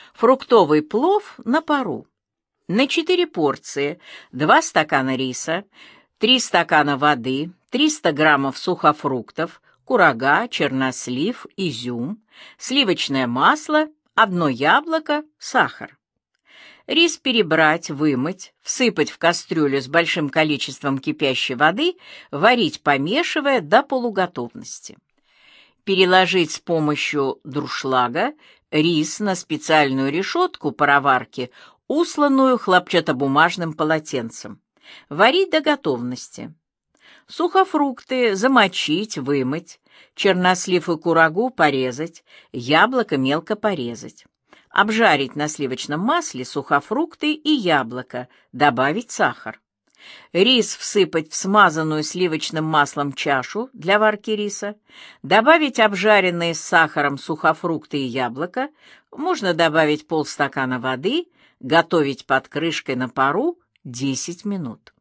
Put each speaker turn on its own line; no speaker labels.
Фруктовый плов на пару. На 4 порции 2 стакана риса, 3 стакана воды, 300 граммов сухофруктов, курага, чернослив, изюм, сливочное масло, 1 яблоко, сахар. Рис перебрать, вымыть, всыпать в кастрюлю с большим количеством кипящей воды, варить, помешивая до полуготовности. Переложить с помощью дуршлага рис на специальную решетку пароварки, усланную хлопчатобумажным полотенцем. Варить до готовности. Сухофрукты замочить, вымыть, чернослив и курагу порезать, яблоко мелко порезать. Обжарить на сливочном масле сухофрукты и яблоко, добавить сахар. Рис всыпать в смазанную сливочным маслом чашу для варки риса, добавить обжаренные с сахаром сухофрукты и яблоко, можно добавить полстакана воды, готовить под крышкой на пару 10 минут.